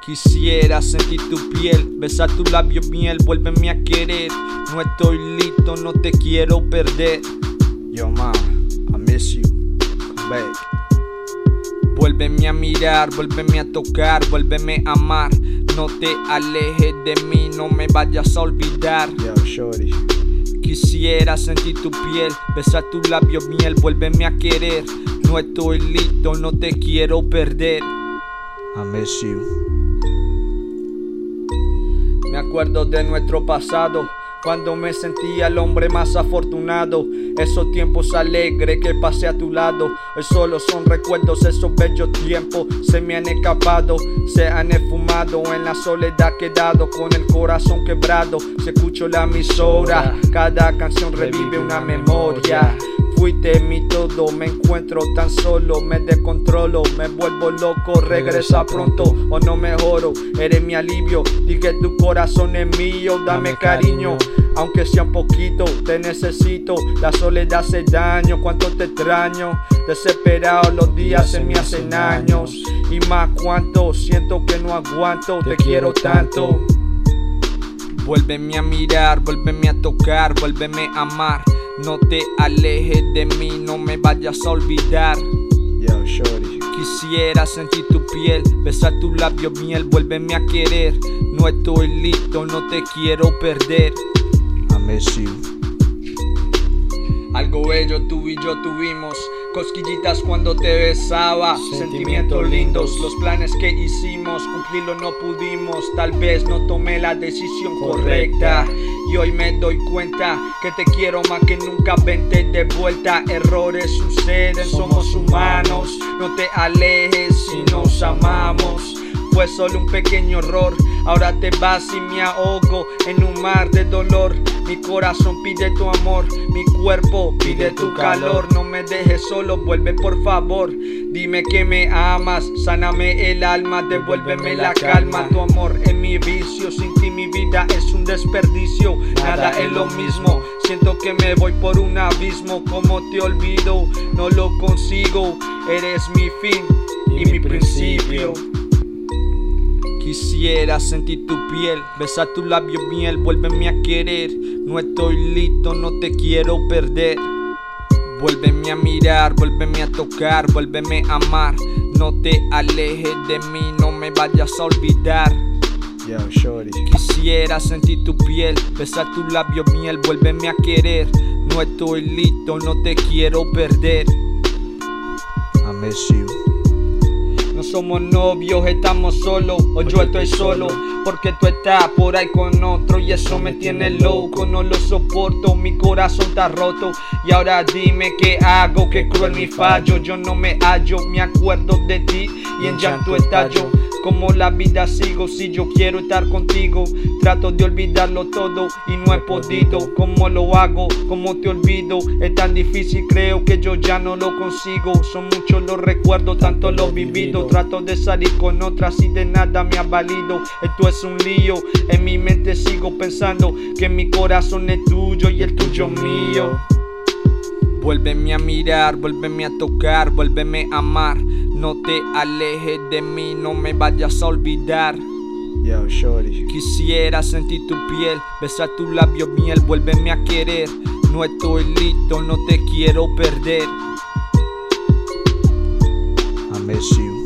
Quisiera sentir tu piel, besar tus labios miel, vuélveme a querer. No estoy listo, no te quiero perder. Yo mama, I miss you, come back. Vuélveme a mirar, vuélveme a tocar, vuélveme a amar. No te alejes de mí, no me vayas a olvidar. Yo, shorty. Quisiera sentir tu piel, besar tus labios miel, vuélveme a querer. No estoy listo, no te quiero perder. I miss you. Me acuerdo de nuestro pasado, cuando me sentía el hombre más afortunado. Esos tiempos alegres que pasé a tu lado, hoy solo son recuerdos. Esos bellos tiempos se me han escapado, se han esfumado, en la soledad quedado, con el corazón quebrado. Si escucho la emisora, cada canción revive una memoria. Fuiste mi todo, me encuentro tan solo, me descontrolo, me vuelvo loco. Regresa pronto o no mejoro, eres mi alivio. Dije tu corazón es mío, dame cariño, aunque sea un poquito, te necesito. La soledad hace daño, cuánto te extraño. Desesperado los días se me hacen años, y más cuánto siento que no aguanto. Te quiero tanto. Vuélveme a mirar, vuélveme a tocar, vuélveme a amar. No te alejes de mí, no me vayas a olvidar. Yo, shorty. Quisiera sentir tu piel, besar tus labios miel, vuélveme a querer. No estoy listo, no te quiero perder. I miss you. Algo bello tú y yo tuvimos, cosquillitas cuando te besaba, sentimientos lindos, los planes que hicimos, cumplirlo no pudimos, tal vez no tomé la decisión correcta. Y hoy me doy cuenta que te quiero más que nunca, vente de vuelta. Errores suceden, somos humanos, no te alejes si nos amamos. Fue solo un pequeño error, ahora te vas y me ahogo en un mar de dolor. Mi corazón pide tu amor, mi cuerpo pide tu calor. No me dejes solo, vuelve por favor. Dime que me amas, sáname el alma, devuélveme la calma. Tu amor es mi vicio, sin ti mi vida es un desperdicio. Nada es lo mismo, siento que me voy por un abismo. Como te olvido, no lo consigo. Eres mi fin y mi principio. Quisiera sentir tu piel, besar tus labios miel, vuélveme a querer. No estoy listo, no te quiero perder. Vuélveme a mirar, vuélveme a tocar, vuélveme a amar. No te alejes de mí, no me vayas a olvidar. Yo, shorty. Quisiera sentir tu piel, besar tus labios miel, vuélveme a querer. No estoy listo, no te quiero perder. I miss you. No somos novios, estamos solos, o yo estoy solo, porque tú estás por ahí con otro y eso me tiene loco, no lo soporto, mi corazón está roto. Y ahora dime qué hago, qué cruel mi fallo, yo no me hallo, me acuerdo de ti y en llanto estallo. Como la vida sigo, si yo quiero estar contigo, trato de olvidarlo todo y no he podido. ¿Cómo lo hago? ¿Cómo te olvido? Es tan difícil, creo que yo ya no lo consigo. Son muchos los recuerdos, tanto lo vivido. Trato de salir con otras y de nada me ha valido. Esto es un lío, en mi mente sigo pensando que mi corazón es tuyo y el tuyo mío. Vuélveme a mirar, vuélveme a tocar, vuélveme a amar. No te alejes de mí, no me vayas a olvidar. Yo, shorty. Quisiera sentir tu piel, besar tus labios miel, vuélveme a querer. No estoy listo, no te quiero perder. I miss you.